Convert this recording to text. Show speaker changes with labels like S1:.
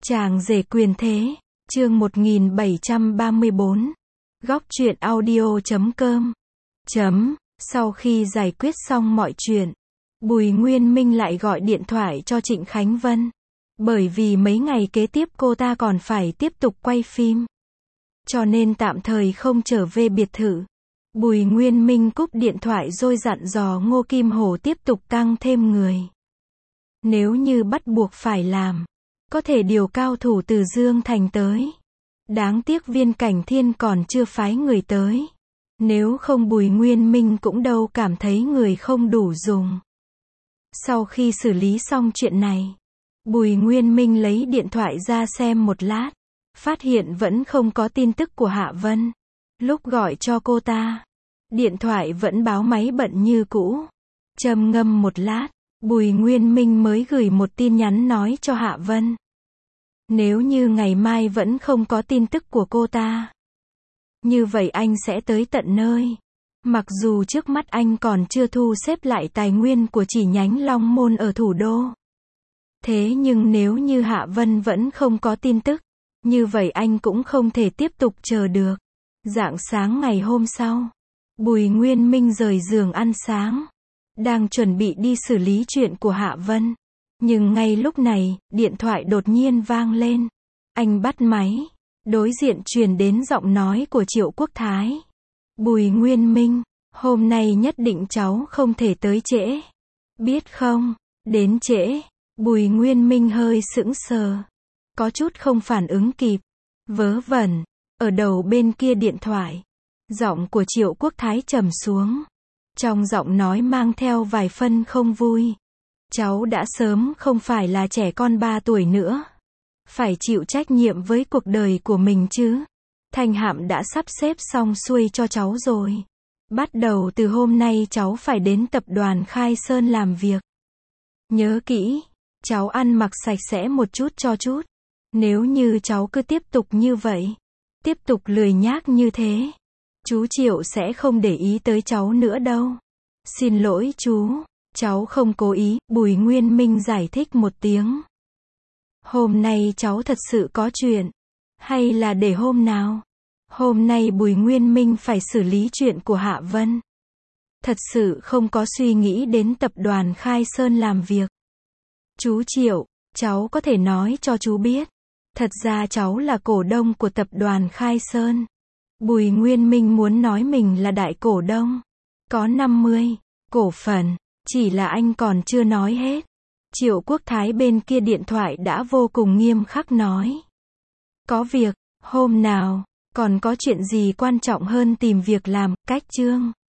S1: Chàng rể quyền thế, chương 1734. Góc truyện audio.com. Sau khi giải quyết xong mọi chuyện, Bùi Nguyên Minh lại gọi điện thoại cho Trịnh Khánh Vân. Bởi vì mấy ngày kế tiếp cô ta còn phải tiếp tục quay phim. Cho nên tạm thời không trở về biệt thự. Bùi Nguyên Minh cúp điện thoại rồi dặn dò Ngô Kim Hổ tiếp tục tăng thêm người. Nếu như bắt buộc phải làm, có thể điều cao thủ từ Dương Thành tới. Đáng tiếc Viên Cảnh Thiên còn chưa phái người tới. Nếu không Bùi Nguyên Minh cũng đâu cảm thấy người không đủ dùng. Sau khi xử lý xong chuyện này, Bùi Nguyên Minh lấy điện thoại ra xem một lát. Phát hiện vẫn không có tin tức của Hạ Vân. Lúc gọi cho cô ta, điện thoại vẫn báo máy bận như cũ. Trầm ngâm một lát, Bùi Nguyên Minh mới gửi một tin nhắn nói cho Hạ Vân. Nếu như ngày mai vẫn không có tin tức của cô ta, như vậy anh sẽ tới tận nơi. Mặc dù trước mắt anh còn chưa thu xếp lại tài nguyên của chi nhánh Long Môn ở thủ đô. Thế nhưng nếu như Hạ Vân vẫn không có tin tức, như vậy anh cũng không thể tiếp tục chờ được. Rạng sáng ngày hôm sau, Bùi Nguyên Minh rời giường ăn sáng, đang chuẩn bị đi xử lý chuyện của Hạ Vân. Nhưng ngay lúc này, điện thoại đột nhiên vang lên. Anh bắt máy, đối diện truyền đến giọng nói của Triệu Quốc Thái. Bùi Nguyên Minh, hôm nay nhất định cháu không thể tới trễ. Biết không, đến trễ. Bùi Nguyên Minh hơi sững sờ, có chút không phản ứng kịp. Vớ vẩn, ở đầu bên kia điện thoại, giọng của Triệu Quốc Thái trầm xuống. Trong giọng nói mang theo vài phân không vui. Cháu đã sớm không phải là trẻ con 3 tuổi nữa. Phải chịu trách nhiệm với cuộc đời của mình chứ. Thanh Hạm đã sắp xếp xong xuôi cho cháu rồi. Bắt đầu từ hôm nay cháu phải đến tập đoàn Khai Sơn làm việc. Nhớ kỹ, cháu ăn mặc sạch sẽ một chút cho chút. Nếu như cháu cứ tiếp tục như vậy, tiếp tục lười nhác như thế, chú Triệu sẽ không để ý tới cháu nữa đâu. Xin lỗi chú, cháu không cố ý, Bùi Nguyên Minh giải thích một tiếng. Hôm nay cháu thật sự có chuyện, hay là để hôm nào? Hôm nay Bùi Nguyên Minh phải xử lý chuyện của Hạ Vân. Thật sự không có suy nghĩ đến tập đoàn Khai Sơn làm việc. Chú Triệu, cháu có thể nói cho chú biết. Thật ra cháu là cổ đông của tập đoàn Khai Sơn. Bùi Nguyên Minh muốn nói mình là đại cổ đông. Có 50 cổ phần, chỉ là anh còn chưa nói hết. Triệu Quốc Thái bên kia điện thoại đã vô cùng nghiêm khắc nói. Có việc, hôm nào, còn có chuyện gì quan trọng hơn tìm việc làm, cách chương.